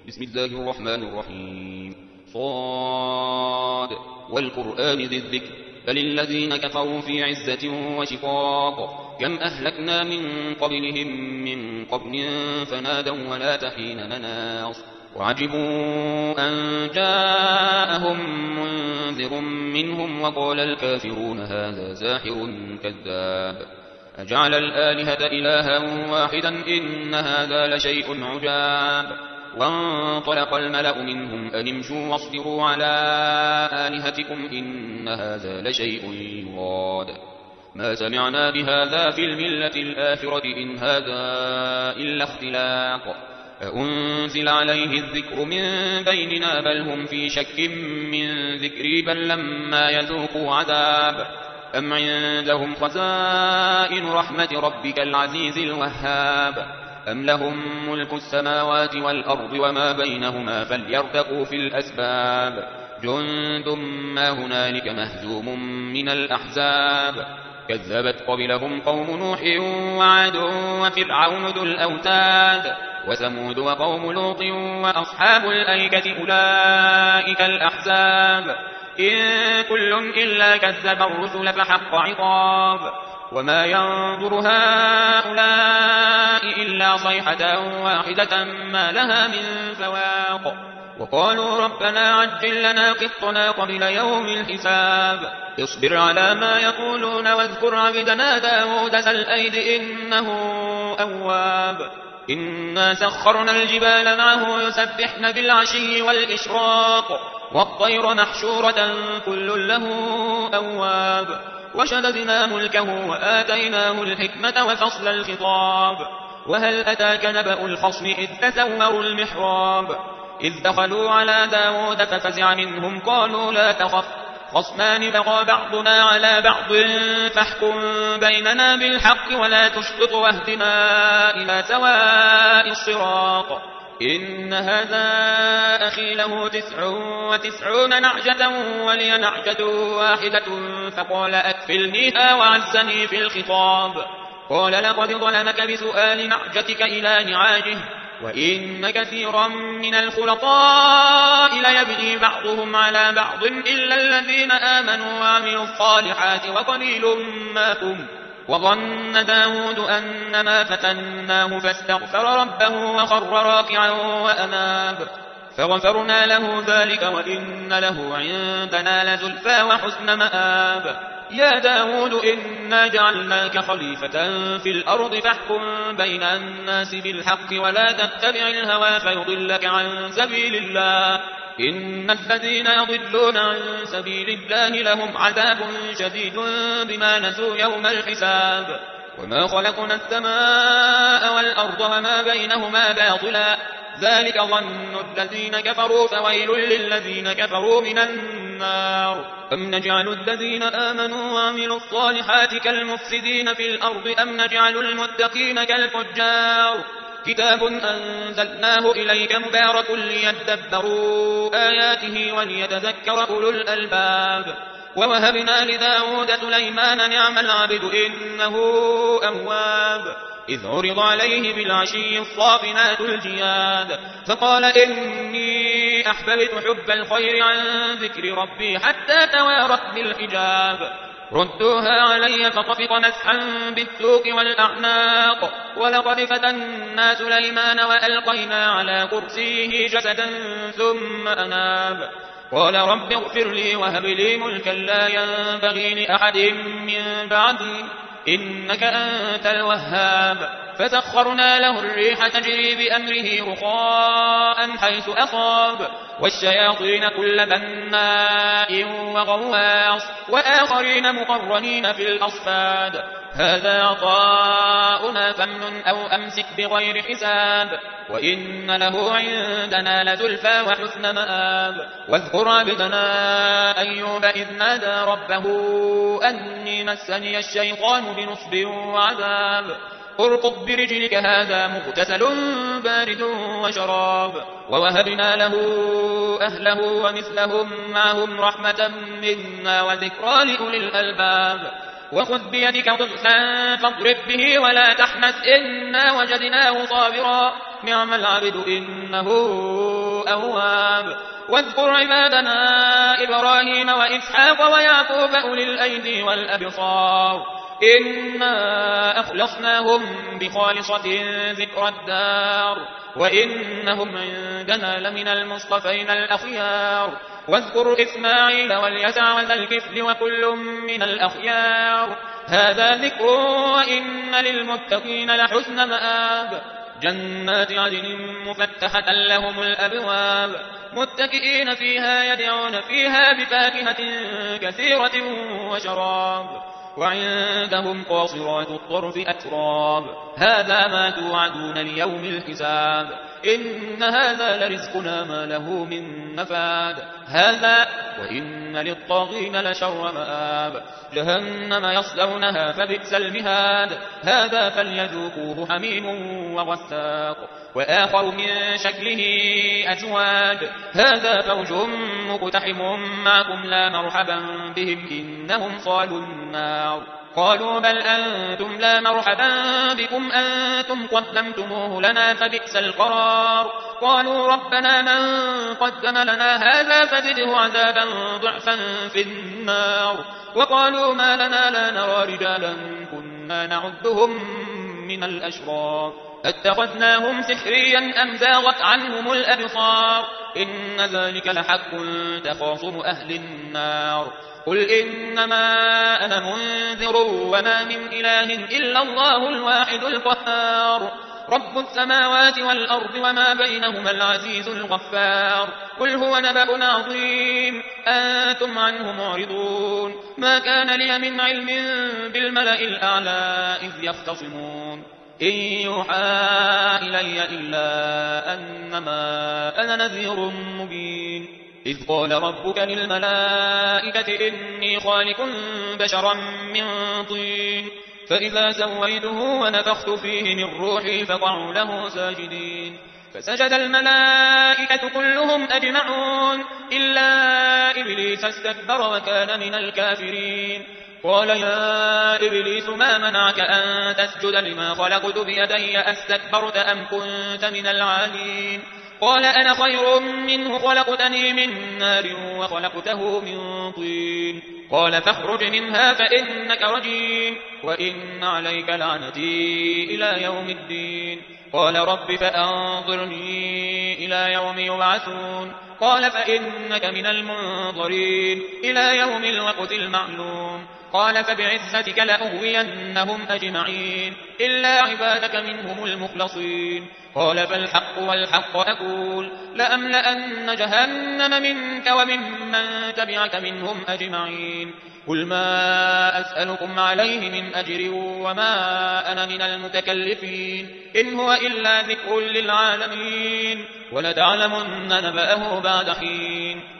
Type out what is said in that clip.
بسم الله الرحمن الرحيم صاد والقرآن ذي الذكر بل الذين كفروا في عزة وشقاق كم أهلكنا من قبلهم من قرن فنادوا ولا تحين مناص وعجبوا أن جاءهم منذر منهم وقال الكافرون هذا ساحر كذاب أجعل الآلهة إلها واحدا إن هذا لشيء عجاب وانطلق الملأ منهم أن امشوا واصبروا على آلهتكم إن هذا لشيء يراد ما سمعنا بهذا في الملة الآخرة إن هذا إلا اختلاق أأنزل عليه الذكر من بيننا بل هم في شك من ذكري بل لما يذوقوا عذاب أم عندهم خزائن رحمة ربك العزيز الوهاب أم لهم ملك السماوات والأرض وما بينهما فليرتقوا في الأسباب جند ما هنالك مهزوم من الأحزاب كذبت قبلهم قوم نوح وعاد وفرعون ذو الأوتاد وثمود وقوم لوط وأصحاب الأيكة أولئك الأحزاب إن كل إلا كذب الرسل فحق عقاب وما ينظر هؤلاء إلا صيحة واحدة ما لها من فواق وقالوا ربنا عجل لنا قطنا قبل يوم الحساب اصبر على ما يقولون واذكر عبدنا داود ذا الأيد إنه أواب إنا سخرنا الجبال معه يسبحن بالعشي والإشراق والطير محشورة كل له أواب وشددنا ملكه وآتيناه الحكمة وفصل الخطاب وهل أتاك نبأ الخصم إذ تسوروا المحراب إذ دخلوا على داود ففزع منهم قالوا لا تخف خصمان بغى بعضنا على بعض فاحكم بيننا بالحق ولا تشطط واهدنا إلى سواء الصراط إن هذا أخي له 99 نعجة ولي نعجة واحدة فقال أكفلنيها وعزني في الخطاب قال لقد ظلمك بسؤال نعجتك إلى نعاجه وإن كثيرا من الخلطاء ليبغي بعضهم على بعض إلا الذين آمنوا وعملوا الصالحات وقليل ما هم وظن داود أنما فتناه فاستغفر ربه وخر راكعا وأناب فغفرنا له ذلك وإن له عندنا لزلفى وحسن مآب يا داود إنا جعلناك خليفة في الأرض فاحكم بين الناس بالحق ولا تتبع الهوى فيضلك عن سبيل الله إن الذين يضلون عن سبيل الله لهم عذاب شديد بما نسوا يوم الحساب وما خلقنا السماء والأرض وما بينهما باطلا ذلك ظن الذين كفروا فويل للذين كفروا من النار أم نجعل الذين آمنوا وعملوا الصالحات كالمفسدين في الأرض أم نجعل المتقين كالفجار كتاب أنزلناه إليك مبارك ليدبروا آياته وليتذكر أولو الألباب ووهبنا لداود سليمان نعم العبد إنه أواب إذ عرض عليه بالعشي الصافنات الجياد فقال إني أحببت حب الخير عن ذكر ربي حتى توارت بالحجاب ردوها علي فطفق مسحا بالسوق والأعناق ولقد فتنا سليمان وألقينا على كرسيه جسدا ثم أناب قال رب اغفر لي وهب لي ملكا لا ينبغي لأحد من بعدي إنك أنت الوهاب فسخرنا له الريح تجري بأمره رخاء حيث أصاب والشياطين كل بناء وغواص وآخرين مقرنين في الأصفاد هذا عطاؤنا فامنن أو أمسك بغير حساب وإن له عندنا لزلفى وحسن مآب واذكر عبدنا أيوب إذ نادى ربه أني مسني الشيطان بنصب وعذاب اركض برجلك هذا مغتسل بارد وشراب ووهبنا له أهله ومثلهم معهم رحمة منا وذكرى لأولي الألباب وخذ بيدك ضغثا فاضرب به ولا تحنث إنا وجدناه صابرا نعم العبد إنه أواب واذكر عبادنا إبراهيم وإسحاق ويعقوب أولي الأيدي والأبصار إنا أخلصناهم بخالصة ذكر الدار وإنهم عندنا لمن المصطفين الأخيار واذكر إسماعيل واليسع وذا الكفل وكل من الأخيار هذا ذكر وإن للمتقين لحسن مآب جنات عدن مفتحة لهم الأبواب متكئين فيها يدعون فيها بفاكهة كثيرة وشراب وعندهم قاصرات الطرف أتراب هذا ما توعدون ليوم الحساب إن هذا لرزقنا ما له من نفاد هذا وإن للطاغين لشر مآب جهنم يصلونها فبئس المهاد هذا فليذوقوه حميم وغساق وآخر من شكله أزواج هذا فوج مقتحم معكم لا مرحبا بهم إنهم صالوا النار قالوا بل أنتم لا مرحبا بكم أنتم قدمتموه لنا فبئس القرار قالوا ربنا من قدم لنا هذا فزده عذابا ضعفا في النار وقالوا ما لنا لا نرى رجالا كنا نعدهم من الأشرار اتخذناهم سحريا أم زاغت عنهم الأبصار إن ذلك لحق تخاصم أهل النار قل إنما أنا منذر وما من إله إلا الله الواحد القهار رب السماوات والأرض وما بينهما العزيز الغفار قل هو نبأ عظيم أنتم عنه معرضون ما كان لي من علم بالملأ الأعلى إذ يختصمون إن يوحى إلي إلا أنما أنا نذير مبين إذ قال ربك للملائكة إني خالق بشرا من طين فإذا سويته ونفخت فيه من روحي فقعوا له ساجدين فسجد الملائكة كلهم أجمعون إلا إبليس استكبر وكان من الكافرين قال يا إبليس ما منعك أن تسجد لما خلقت بيدي أستكبرت أم كنت من العالين قال أنا خير منه خلقتني من نار وخلقته من طين قال فاخرج منها فإنك رجيم وإن عليك لعنتي إلى يوم الدين قال رب فأنظرني إلى يوم يبعثون قال فإنك من المنظرين إلى يوم الوقت المعلوم قال فبعزتك لأغوينهم أجمعين إلا عبادك منهم المخلصين قال فالحق والحق أقول لأملأن جهنم منك وممن تبعك منهم أجمعين قل ما أسألكم عليه من أجر وما أنا من المتكلفين إن هو إلا ذكر للعالمين ولتعلمن نبأه بعد حين